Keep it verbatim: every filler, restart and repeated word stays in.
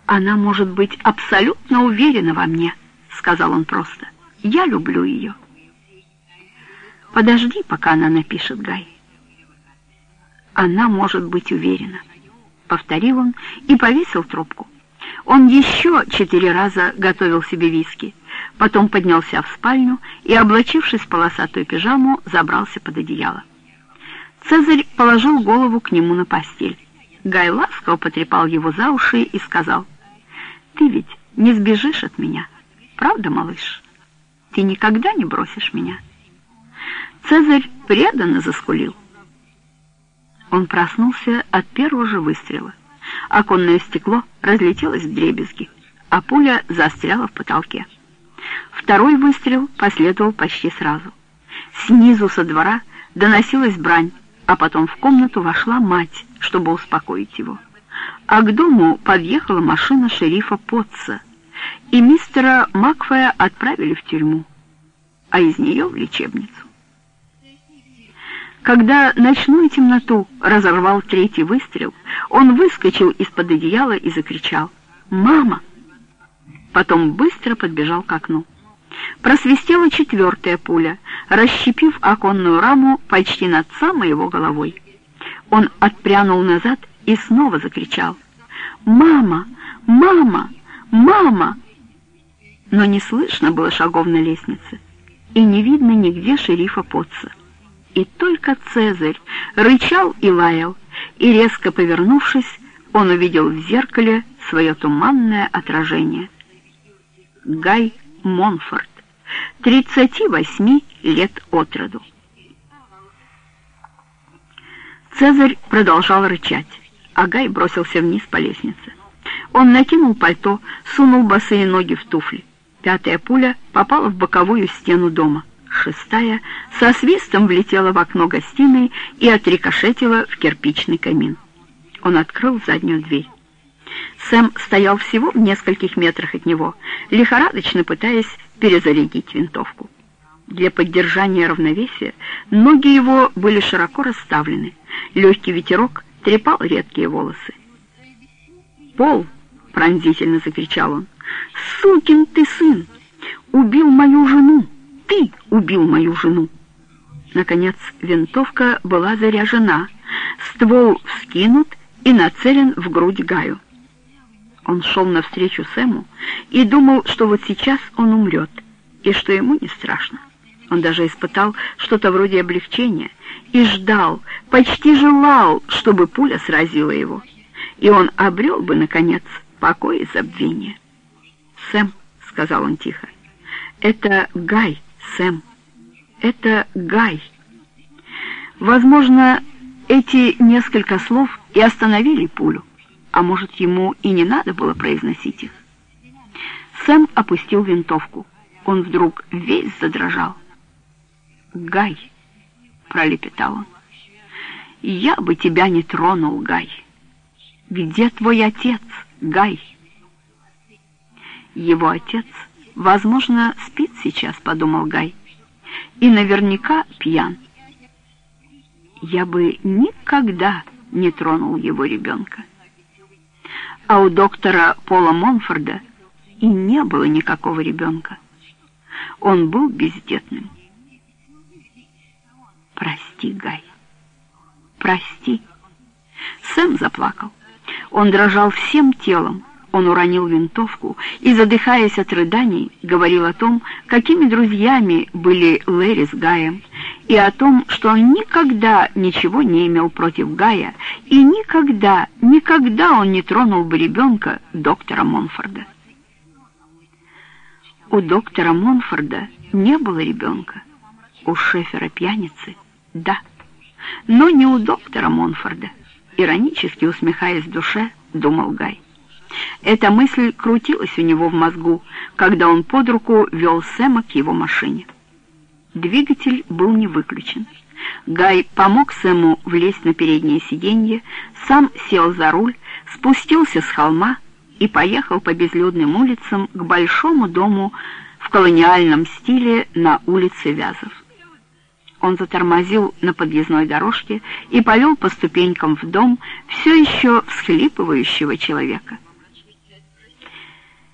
«Она может быть абсолютно уверена во мне», — сказал он просто. «Я люблю ее». «Подожди, пока она напишет, Гай». «Она может быть уверена», — повторил он и повесил трубку. Он еще четыре раза готовил себе виски, потом поднялся в спальню и, облачившись в полосатую пижаму, забрался под одеяло. Цезарь положил голову к нему на постель. Гай ласково потрепал его за уши и сказал: «Ты ведь не сбежишь от меня, правда, малыш? Ты никогда не бросишь меня?» Цезарь преданно заскулил. Он проснулся от первого же выстрела. Оконное стекло разлетелось вдребезги, а пуля застряла в потолке. Второй выстрел последовал почти сразу. Снизу со двора доносилась брань, а потом в комнату вошла мать, чтобы успокоить его. А к дому подъехала машина шерифа Потца, и мистера Макфея отправили в тюрьму, а из нее в лечебницу. Когда ночную темноту разорвал третий выстрел, он выскочил из-под одеяла и закричал: «Мама!». Потом быстро подбежал к окну. Просвистела четвертая пуля, расщепив оконную раму почти над самой его головой. Он отпрянул назад и снова закричал: «Мама! Мама! Мама!». Но не слышно было шагов на лестнице, и не видно нигде шерифа Потца. И только Цезарь рычал и лаял, и, резко повернувшись, он увидел в зеркале свое туманное отражение. Гай Монфорд, тридцати восьми лет от роду. Цезарь продолжал рычать, а Гай бросился вниз по лестнице. Он накинул пальто, сунул босые ноги в туфли. Пятая пуля попала в боковую стену дома. Шестая со свистом влетела в окно гостиной и отрикошетила в кирпичный камин. Он открыл заднюю дверь. Сэм стоял всего в нескольких метрах от него, лихорадочно пытаясь перезарядить винтовку. Для поддержания равновесия ноги его были широко расставлены, легкий ветерок трепал редкие волосы. «Пол!» — пронзительно закричал он. «Сукин ты сын! Убил мою жену! Ты убил мою жену!» Наконец винтовка была заряжена, ствол вскинут и нацелен в грудь Гаю. Он шел навстречу Сэму и думал, что вот сейчас он умрет, и что ему не страшно. Он даже испытал что-то вроде облегчения и ждал, почти желал, чтобы пуля сразила его, и он обрел бы, наконец, покой и забвение. «Сэм», — сказал он тихо, — «это Гай, Сэм, это Гай». Возможно, эти несколько слов и остановили пулю, а может, ему и не надо было произносить их. Сэм опустил винтовку. Он вдруг весь задрожал. «Гай», — пролепетал он, — «я бы тебя не тронул, Гай. Где твой отец, Гай?» Его отец, возможно, спит сейчас, — подумал Гай, — и наверняка пьян. Я бы никогда не тронул его ребенка. А у доктора Пола Монфорда и не было никакого ребенка. Он был бездетным. «Прости, Гай, прости». Сэм заплакал. Он дрожал всем телом. Он уронил винтовку и, задыхаясь от рыданий, говорил о том, какими друзьями были Лэри с Гаем, и о том, что он никогда ничего не имел против Гая, и никогда, никогда он не тронул бы ребенка доктора Монфорда. У доктора Монфорда не было ребенка. У Шефера-пьяницы — да. Но не у доктора Монфорда, иронически усмехаясь в душе, думал Гай. Эта мысль крутилась у него в мозгу, когда он под руку вел Сэма к его машине. Двигатель был не выключен. Гай помог Сэму влезть на переднее сиденье, сам сел за руль, спустился с холма и поехал по безлюдным улицам к большому дому в колониальном стиле на улице Вязов. Он затормозил на подъездной дорожке и повел по ступенькам в дом все еще всхлипывающего человека.